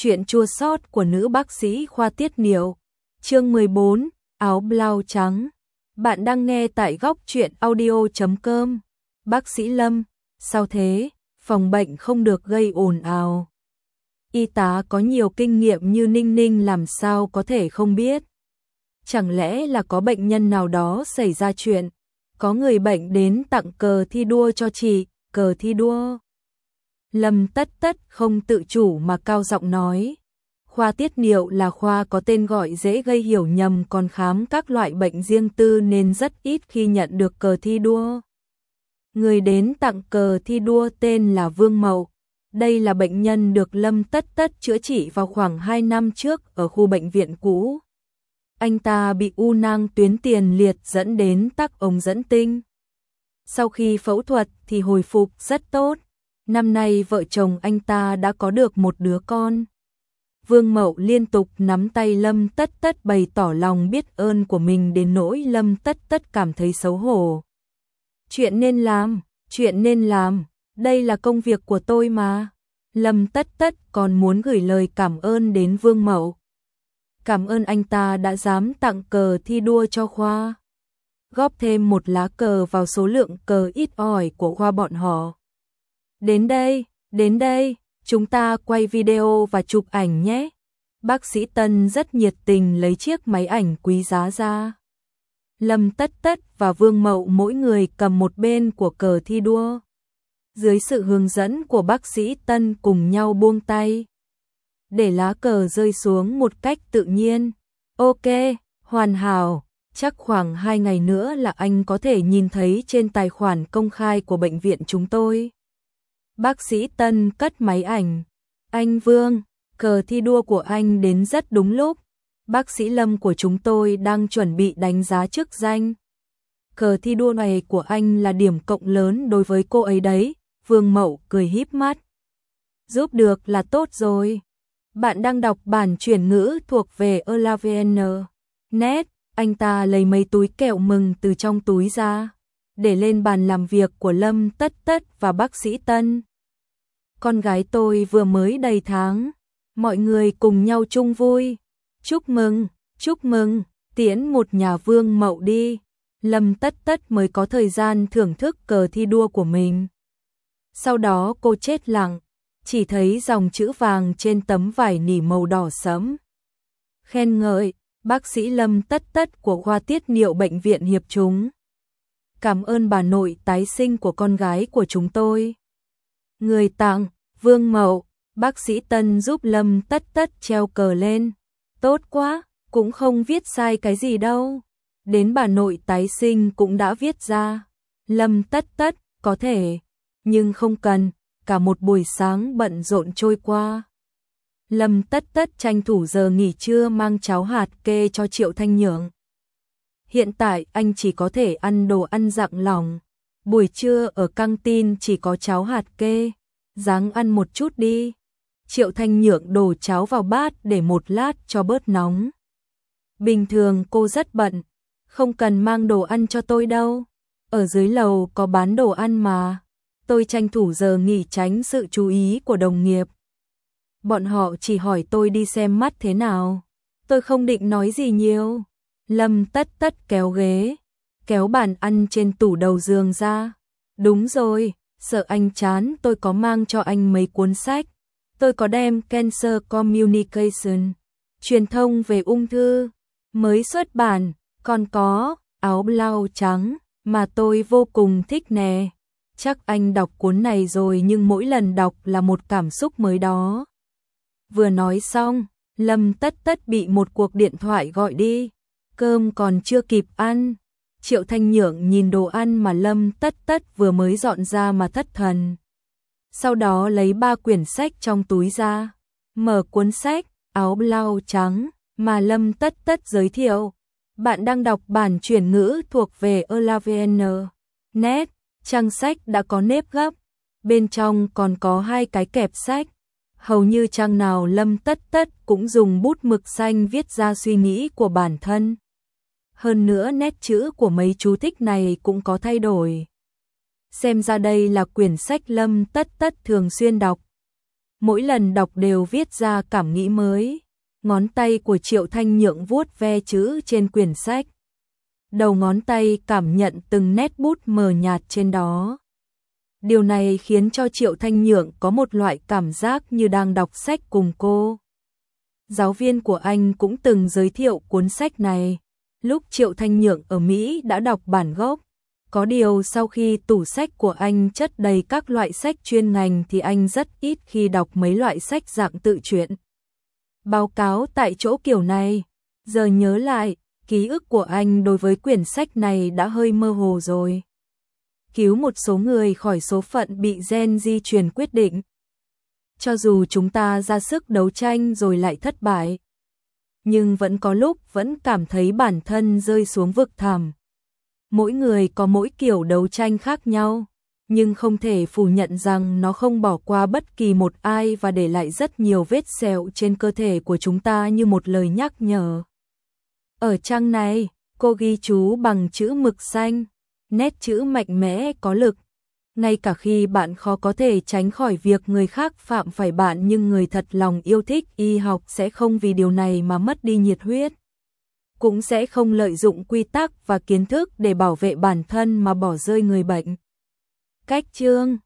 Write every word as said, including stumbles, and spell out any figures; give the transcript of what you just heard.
Chuyện chua xót của nữ bác sĩ khoa tiết niệu. Chương mười bốn, áo blau trắng. Bạn đang nghe tại góc truyện audio chấm com. Bác sĩ Lâm, sao thế? Phòng bệnh không được gây ồn ào. Y tá có nhiều kinh nghiệm như Ninh Ninh làm sao có thể không biết. Chẳng lẽ là có bệnh nhân nào đó xảy ra chuyện, có người bệnh đến tặng cờ thi đua cho chị, cờ thi đua. Lâm Tất Tất không tự chủ mà cao giọng nói. Khoa tiết niệu là khoa có tên gọi dễ gây hiểu nhầm, còn khám các loại bệnh riêng tư nên rất ít khi nhận được cờ thi đua. Người đến tặng cờ thi đua tên là Vương Mậu. Đây là bệnh nhân được Lâm Tất Tất chữa trị vào khoảng hai năm trước ở khu bệnh viện cũ. Anh ta bị u nang tuyến tiền liệt dẫn đến tắc ống dẫn tinh. Sau khi phẫu thuật thì hồi phục rất tốt. Năm nay vợ chồng anh ta đã có được một đứa con. Vương Mậu liên tục nắm tay Lâm Tất Tất bày tỏ lòng biết ơn của mình đến nỗi Lâm Tất Tất cảm thấy xấu hổ. Chuyện nên làm, chuyện nên làm, đây là công việc của tôi mà. Lâm Tất Tất còn muốn gửi lời cảm ơn đến Vương Mậu. Cảm ơn anh ta đã dám tặng cờ thi đua cho khoa. Góp thêm một lá cờ vào số lượng cờ ít ỏi của khoa bọn họ. Đến đây, đến đây, chúng ta quay video và chụp ảnh nhé. Bác sĩ Tân rất nhiệt tình lấy chiếc máy ảnh quý giá ra. Lâm Tất Tất và Vương Mậu mỗi người cầm một bên của cờ thi đua. Dưới sự hướng dẫn của bác sĩ Tân cùng nhau buông tay, để lá cờ rơi xuống một cách tự nhiên. Ok, hoàn hảo, chắc khoảng hai ngày nữa là anh có thể nhìn thấy trên tài khoản công khai của bệnh viện chúng tôi. Bác sĩ Tân cất máy ảnh. Anh Vương, cờ thi đua của anh đến rất đúng lúc. Bác sĩ Lâm của chúng tôi đang chuẩn bị đánh giá chức danh. Cờ thi đua này của anh là điểm cộng lớn đối với cô ấy đấy. Vương Mậu cười híp mắt. Giúp được là tốt rồi. Bạn đang đọc bản chuyển ngữ thuộc về Elavn. Net, anh ta lấy mấy túi kẹo mừng từ trong túi ra, để lên bàn làm việc của Lâm Tất Tất và bác sĩ Tân. Con gái tôi vừa mới đầy tháng, mọi người cùng nhau chung vui. Chúc mừng, chúc mừng, tiễn một nhà Vương Mậu đi. Lâm Tất Tất mới có thời gian thưởng thức cờ thi đua của mình. Sau đó cô chết lặng, chỉ thấy dòng chữ vàng trên tấm vải nỉ màu đỏ sẫm. Khen ngợi, bác sĩ Lâm Tất Tất của khoa tiết niệu bệnh viện Hiệp Chúng. Cảm ơn bà nội tái sinh của con gái của chúng tôi. Người tặng, Vương Mậu. Bác sĩ Tân giúp Lâm Tất Tất treo cờ lên. Tốt quá, cũng không viết sai cái gì đâu. Đến bà nội tái sinh cũng đã viết ra. Lâm Tất Tất, có thể, nhưng không cần. Cả một buổi sáng bận rộn trôi qua. Lâm Tất Tất tranh thủ giờ nghỉ trưa mang cháo hạt kê cho Triệu Thanh Nhượng. Hiện tại anh chỉ có thể ăn đồ ăn dặng lỏng. Buổi trưa ở căng tin chỉ có cháo hạt kê. Ráng ăn một chút đi. Triệu Thanh Nhượng đổ cháo vào bát để một lát cho bớt nóng. Bình thường cô rất bận, không cần mang đồ ăn cho tôi đâu. Ở dưới lầu có bán đồ ăn mà. Tôi tranh thủ giờ nghỉ tránh sự chú ý của đồng nghiệp. Bọn họ chỉ hỏi tôi đi xem mắt thế nào. Tôi không định nói gì nhiều. Lâm Tất Tất kéo ghế, kéo bàn ăn trên tủ đầu giường ra. Đúng rồi, sợ anh chán tôi có mang cho anh mấy cuốn sách. Tôi có đem Cancer Communication, truyền thông về ung thư, mới xuất bản, còn có áo blau trắng mà tôi vô cùng thích nè. Chắc anh đọc cuốn này rồi nhưng mỗi lần đọc là một cảm xúc mới đó. Vừa nói xong, Lâm Tất Tất bị một cuộc điện thoại gọi đi. Cơm còn chưa kịp ăn. Triệu Thanh Nhượng nhìn đồ ăn mà Lâm Tất Tất vừa mới dọn ra mà thất thần. Sau đó lấy ba quyển sách trong túi ra. Mở cuốn sách, áo blau trắng, mà Lâm Tất Tất giới thiệu. Bạn đang đọc bản chuyển ngữ thuộc về Elavn. Net, trang sách đã có nếp gấp. Bên trong còn có hai cái kẹp sách. Hầu như trang nào Lâm Tất Tất cũng dùng bút mực xanh viết ra suy nghĩ của bản thân. Hơn nữa nét chữ của mấy chú thích này cũng có thay đổi. Xem ra đây là quyển sách Lâm Tất Tất thường xuyên đọc. mỗi lần đọc đều viết ra cảm nghĩ mới. Ngón tay của Triệu Thanh Nhượng vuốt ve chữ trên quyển sách. Đầu ngón tay cảm nhận từng nét bút mờ nhạt trên đó. Điều này khiến cho Triệu Thanh Nhượng có một loại cảm giác như đang đọc sách cùng cô. Giáo viên của anh cũng từng giới thiệu cuốn sách này. Lúc Triệu Thanh Nhượng ở Mỹ đã đọc bản gốc. Có điều sau khi tủ sách của anh chất đầy các loại sách chuyên ngành thì anh rất ít khi đọc mấy loại sách dạng tự truyện. Báo cáo tại chỗ kiểu này, giờ nhớ lại, ký ức của anh đối với quyển sách này đã hơi mơ hồ rồi. Cứu một số người khỏi số phận bị gen di truyền quyết định. Cho dù chúng ta ra sức đấu tranh rồi lại thất bại, nhưng vẫn có lúc vẫn cảm thấy bản thân rơi xuống vực thẳm. Mỗi người có mỗi kiểu đấu tranh khác nhau, nhưng không thể phủ nhận rằng nó không bỏ qua bất kỳ một ai và để lại rất nhiều vết sẹo trên cơ thể của chúng ta như một lời nhắc nhở. Ở trang này, cô ghi chú bằng chữ mực xanh, nét chữ mạnh mẽ có lực. Ngay cả khi bạn khó có thể tránh khỏi việc người khác phạm phải bạn, nhưng người thật lòng yêu thích y học sẽ không vì điều này mà mất đi nhiệt huyết. Cũng sẽ không lợi dụng quy tắc và kiến thức để bảo vệ bản thân mà bỏ rơi người bệnh. Cách chương